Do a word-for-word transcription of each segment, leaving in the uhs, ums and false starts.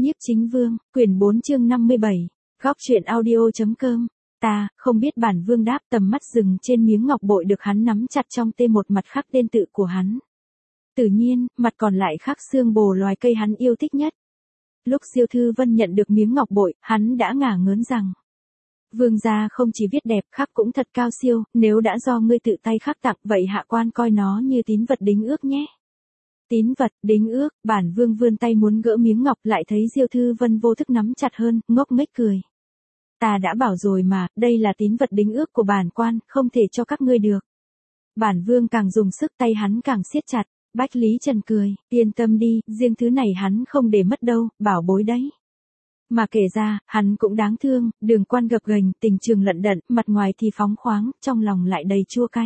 Nhiếp Chính Vương, quyển bốn chương năm mươi bảy, góc truyện audio.com. Ta, không biết. Bản Vương đáp, tầm mắt dừng trên miếng ngọc bội được hắn nắm chặt trong tay, một mặt khắc tên tự của hắn. Tự nhiên, mặt còn lại khắc xương bồ loài cây hắn yêu thích nhất. Lúc Diêu Thư Vân nhận được miếng ngọc bội, hắn đã ngả ngớn rằng: Vương gia không chỉ viết đẹp, khắc cũng thật cao siêu, nếu đã do ngươi tự tay khắc tặng, vậy hạ quan coi nó như tín vật đính ước nhé. Tín vật, đính ước. Bản Vương vươn tay muốn gỡ miếng ngọc, lại thấy Diêu Thư Vân vô thức nắm chặt hơn, ngốc nghếch cười. Ta đã bảo rồi mà, đây là tín vật đính ước của bản quan, không thể cho các ngươi được. Bản Vương càng dùng sức, tay hắn càng siết chặt. Bách Lý Trần cười, yên tâm đi, riêng thứ này hắn không để mất đâu, bảo bối đấy. Mà kể ra, hắn cũng đáng thương, đường quan gập ghềnh, tình trường lận đận, mặt ngoài thì phóng khoáng, trong lòng lại đầy chua cay.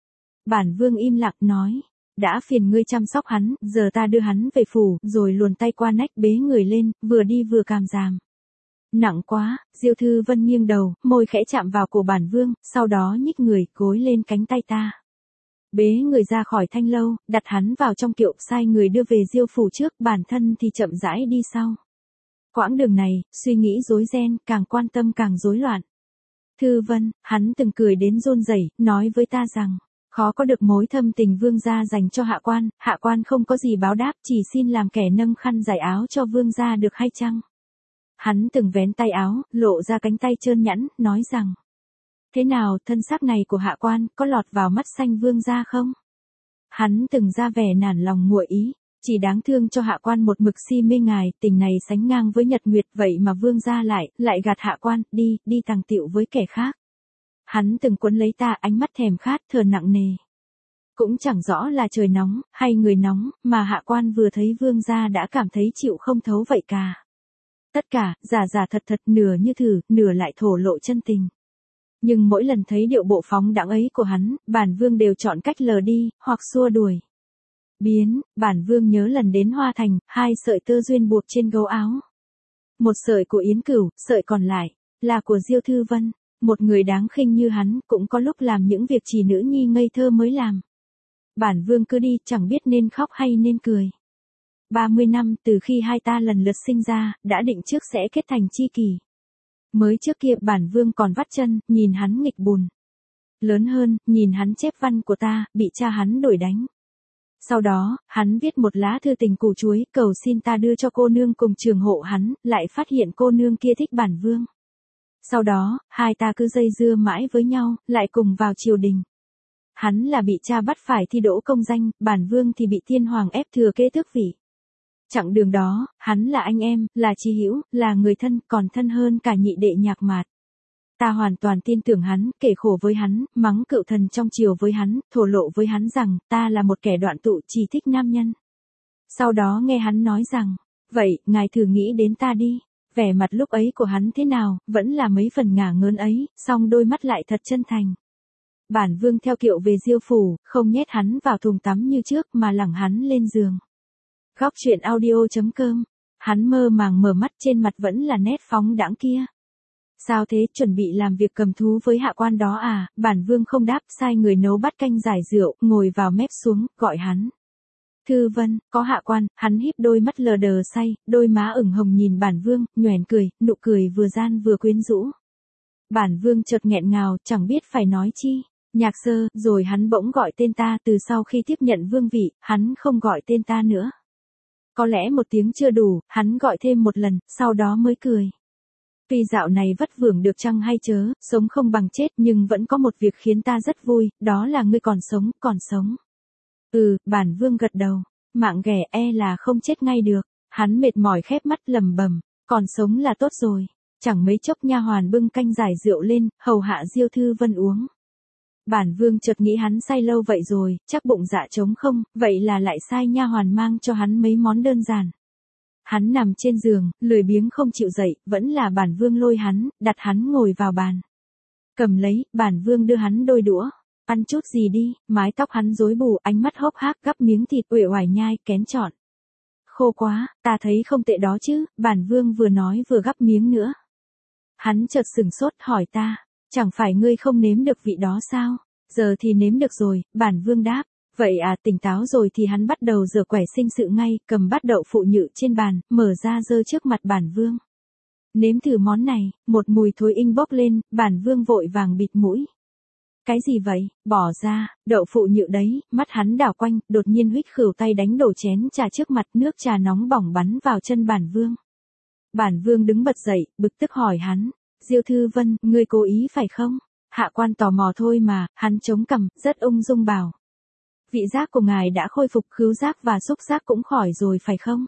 Bản Vương im lặng nói, đã phiền ngươi chăm sóc hắn, giờ ta đưa hắn về phủ, rồi luồn tay qua nách bế người lên, vừa đi vừa càm ràm. Nặng quá. Diêu Thư Vân nghiêng đầu, môi khẽ chạm vào cổ Bản Vương, sau đó nhích người, gối lên cánh tay ta. Bế người ra khỏi thanh lâu, đặt hắn vào trong kiệu, sai người đưa về Diêu phủ trước, bản thân thì chậm rãi đi sau. Quãng đường này, suy nghĩ rối ren, càng quan tâm càng rối loạn. Thư Vân, hắn từng cười đến run rẩy, nói với ta rằng, khó có được mối thâm tình vương gia dành cho hạ quan, hạ quan không có gì báo đáp, chỉ xin làm kẻ nâng khăn giải áo cho vương gia được hay chăng? Hắn từng vén tay áo, lộ ra cánh tay trơn nhẵn, nói rằng, thế nào, thân xác này của hạ quan, có lọt vào mắt xanh vương gia không? Hắn từng ra vẻ nản lòng nguội ý, chỉ đáng thương cho hạ quan một mực si mê ngài, tình này sánh ngang với nhật nguyệt, vậy mà vương gia lại, lại gạt hạ quan, đi, đi tàng tiệu với kẻ khác. Hắn từng quấn lấy ta, ánh mắt thèm khát, thở nặng nề. Cũng chẳng rõ là trời nóng, hay người nóng, mà hạ quan vừa thấy vương gia đã cảm thấy chịu không thấu vậy cả. Tất cả, giả giả thật thật, nửa như thử, nửa lại thổ lộ chân tình. Nhưng mỗi lần thấy điệu bộ phóng đãng ấy của hắn, Bản Vương đều chọn cách lờ đi, hoặc xua đuổi. Biến, Bản Vương nhớ lần đến Hoa Thành, hai sợi tơ duyên buộc trên gấu áo. Một sợi của Yến Cửu, sợi còn lại, là của Diêu Thư Vân. Một người đáng khinh như hắn, cũng có lúc làm những việc chỉ nữ nhi ngây thơ mới làm. Bản Vương cứ đi, chẳng biết nên khóc hay nên cười. ba mươi năm, từ khi hai ta lần lượt sinh ra, đã định trước sẽ kết thành tri kỷ. Mới trước kia, Bản Vương còn vắt chân, nhìn hắn nghịch bùn. Lớn hơn, nhìn hắn chép văn của ta, bị cha hắn đuổi đánh. Sau đó, hắn viết một lá thư tình củ chuối, cầu xin ta đưa cho cô nương cùng trường hộ hắn, lại phát hiện cô nương kia thích Bản Vương. Sau đó, hai ta cứ dây dưa mãi với nhau, lại cùng vào triều đình. Hắn là bị cha bắt phải thi đỗ công danh, Bản Vương thì bị thiên hoàng ép thừa kế tước vị. Chặng đường đó, hắn là anh em, là chí hữu, là người thân, còn thân hơn cả nhị đệ Nhạc Mạt. Ta hoàn toàn tin tưởng hắn, kể khổ với hắn, mắng cựu thần trong triều với hắn, thổ lộ với hắn rằng, ta là một kẻ đoạn tụ, chỉ thích nam nhân. Sau đó nghe hắn nói rằng, vậy, ngài thử nghĩ đến ta đi. Vẻ mặt lúc ấy của hắn thế nào, vẫn là mấy phần ngả ngớn ấy, song đôi mắt lại thật chân thành. Bản Vương theo kiệu về Diêu phủ, không nhét hắn vào thùng tắm như trước, mà lẳng hắn lên giường. Góc truyện audio.com. Hắn mơ màng mở mắt, trên mặt vẫn là nét phóng đãng kia. Sao thế, chuẩn bị làm việc cầm thú với hạ quan đó à? Bản Vương không đáp, sai người nấu bát canh giải rượu, ngồi vào mép xuống, gọi hắn. Thư Vân, có hạ quan. Hắn híp đôi mắt lờ đờ say, đôi má ửng hồng nhìn Bản Vương, nhoẻn cười, nụ cười vừa gian vừa quyến rũ. Bản Vương chợt nghẹn ngào, chẳng biết phải nói chi. Nhạc Sơ, rồi hắn bỗng gọi tên ta, từ sau khi tiếp nhận vương vị, hắn không gọi tên ta nữa. Có lẽ một tiếng chưa đủ, hắn gọi thêm một lần, sau đó mới cười. Tuy dạo này vất vưởng được chăng hay chớ, sống không bằng chết, nhưng vẫn có một việc khiến ta rất vui, đó là ngươi còn sống, còn sống. Ừ, Bản Vương gật đầu, mạng ghẻ e là không chết ngay được. Hắn mệt mỏi khép mắt lầm bầm, còn sống là tốt rồi. Chẳng mấy chốc nha hoàn bưng canh giải rượu lên, hầu hạ Diêu Thư Vân uống. Bản Vương chợt nghĩ hắn say lâu vậy rồi, chắc bụng dạ trống không, vậy là lại sai nha hoàn mang cho hắn mấy món đơn giản. Hắn nằm trên giường, lười biếng không chịu dậy, vẫn là Bản Vương lôi hắn, đặt hắn ngồi vào bàn. Cầm lấy, Bản Vương đưa hắn đôi đũa, ăn chút gì đi. Mái tóc hắn rối bù, ánh mắt hốc hác, gắp miếng thịt uể oải nhai, kén chọn. Khô quá, ta thấy không tệ đó chứ. Bản Vương vừa nói vừa gắp miếng nữa. Hắn chợt sửng sốt, hỏi ta, chẳng phải ngươi không nếm được vị đó sao? Giờ thì nếm được rồi. Bản Vương đáp, Vậy à, tỉnh táo rồi thì hắn bắt đầu rửa quẻ sinh sự ngay, cầm bát đậu phụ nhự trên bàn, mở ra dơ trước mặt bản vương. Nếm thử món này, một mùi thối inh bốc lên, bản vương vội vàng bịt mũi. Cái gì vậy, bỏ ra, đậu phụ nhự đấy, mắt hắn đảo quanh, đột nhiên huých khửu tay đánh đổ chén trà trước mặt, nước trà nóng bỏng bắn vào chân bản vương. Bản vương đứng bật dậy, bực tức hỏi hắn, Diêu Thư Vân, ngươi cố ý phải không? Hạ quan tò mò thôi mà, hắn chống cằm, rất ung dung bảo. Vị giác của ngài đã khôi phục, khứu giác và xúc giác cũng khỏi rồi phải không?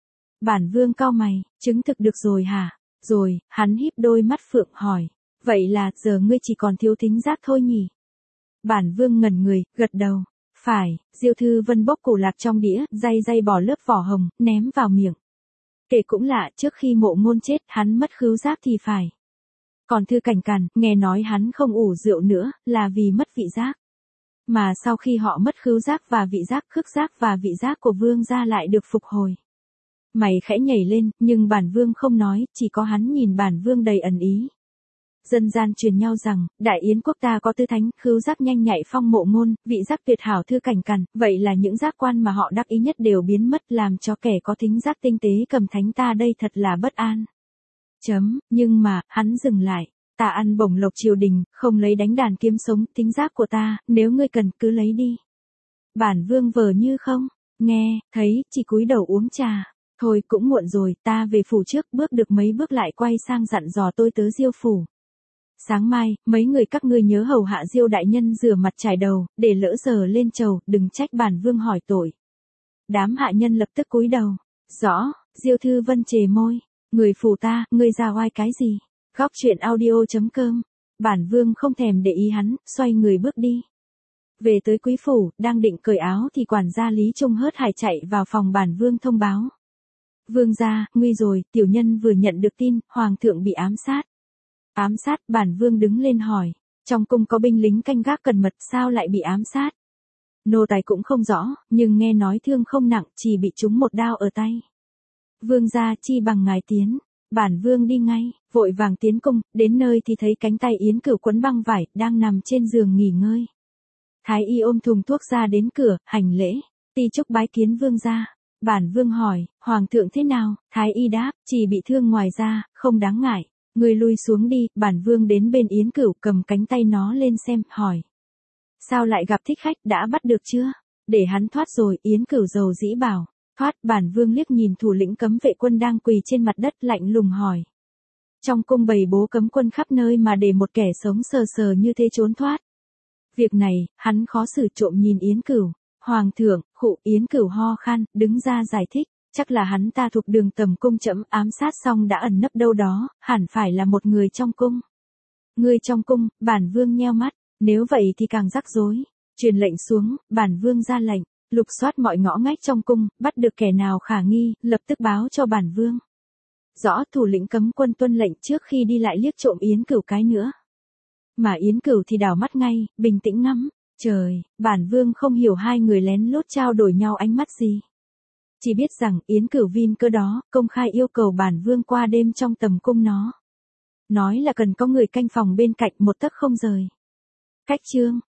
Bản vương cau mày, chứng thực được rồi hả? Rồi, hắn híp đôi mắt phượng hỏi, vậy là giờ ngươi chỉ còn thiếu thính giác thôi nhỉ? Bản vương ngẩn người, gật đầu. Phải, Diêu Thư Vân bốc củ lạc trong đĩa, day day bỏ lớp vỏ hồng, ném vào miệng. Kể cũng lạ, trước khi Mộ Ngôn chết, hắn mất khứu giác thì phải. Còn Thư Cảnh Càn, nghe nói hắn không ủ rượu nữa, là vì mất vị giác. Mà sau khi họ mất khứu giác và vị giác, khứu giác và vị giác của vương gia lại được phục hồi. Mày khẽ nhảy lên, nhưng bản vương không nói, chỉ có hắn nhìn bản vương đầy ẩn ý. Dân gian truyền nhau rằng, Đại Yến quốc ta có tư thánh, khứu giác nhanh nhạy phong Mộ Ngôn, vị giác tuyệt hảo Thư Cảnh Càn, vậy là những giác quan mà họ đắc ý nhất đều biến mất, làm cho kẻ có thính giác tinh tế cầm thánh ta đây thật là bất an. Chấm, nhưng mà, hắn dừng lại, ta ăn bổng lộc triều đình, không lấy đánh đàn kiếm sống, thính giác của ta, nếu ngươi cần cứ lấy đi. Bản vương vờ như không, nghe, thấy, chỉ cúi đầu uống trà. Thôi cũng muộn rồi, ta về phủ trước, bước được mấy bước lại quay sang dặn dò tôi tớ Diêu phủ. Sáng mai, mấy người các ngươi nhớ hầu hạ Diêu đại nhân rửa mặt trải đầu, để lỡ giờ lên chầu, đừng trách bản vương hỏi tội. Đám hạ nhân lập tức cúi đầu. Rõ, Diêu Thư Vân chề môi. Người phủ ta, ngươi ra oai cái gì? Góc truyện audio chấm com. Bản vương không thèm để ý hắn, xoay người bước đi. Về tới quý phủ, đang định cởi áo thì quản gia Lý Trung hớt hải chạy vào phòng bản vương thông báo. Vương gia, nguy rồi, tiểu nhân vừa nhận được tin, hoàng thượng bị ám sát. Ám sát, bản vương đứng lên hỏi. Trong cung có binh lính canh gác cẩn mật, sao lại bị ám sát? Nô tài cũng không rõ, nhưng nghe nói thương không nặng, chỉ bị trúng một đao ở tay. Vương gia chi bằng ngài tiến. Bản vương đi ngay, vội vàng tiến cung, đến nơi thì thấy cánh tay Yến Cửu quấn băng vải, đang nằm trên giường nghỉ ngơi. Thái y ôm thùng thuốc ra đến cửa, hành lễ, ti chúc bái kiến vương gia. Bản vương hỏi, hoàng thượng thế nào? Thái y đáp, chỉ bị thương ngoài da, không đáng ngại. Người lui xuống đi, bản vương đến bên Yến Cửu cầm cánh tay nó lên xem, hỏi. Sao lại gặp thích khách, đã bắt được chưa? Để hắn thoát rồi, Yến Cửu dầu dĩ bảo. Thoát, bản vương liếc nhìn thủ lĩnh cấm vệ quân đang quỳ trên mặt đất lạnh lùng hỏi. Trong cung bày bố cấm quân khắp nơi mà để một kẻ sống sờ sờ như thế trốn thoát. Việc này, hắn khó xử trộm nhìn Yến Cửu. Hoàng thượng, khụ, Yến Cửu ho khan, đứng ra giải thích. Chắc là hắn ta thuộc đường tầm cung trẫm ám sát xong đã ẩn nấp đâu đó, hẳn phải là một người trong cung. Người trong cung, bản vương nheo mắt, nếu vậy thì càng rắc rối. Truyền lệnh xuống, bản vương ra lệnh, lục soát mọi ngõ ngách trong cung, bắt được kẻ nào khả nghi, lập tức báo cho bản vương. Rõ, thủ lĩnh cấm quân tuân lệnh trước khi đi lại liếc trộm Yến Cửu cái nữa. Mà Yến Cửu thì đảo mắt ngay, bình tĩnh ngắm. Trời, bản vương không hiểu hai người lén lút trao đổi nhau ánh mắt gì. Chỉ biết rằng Yến Cửu Vin cơ đó, công khai yêu cầu bản vương qua đêm trong tầm cung nó. Nói là cần có người canh phòng bên cạnh một tấc không rời. Cách chương.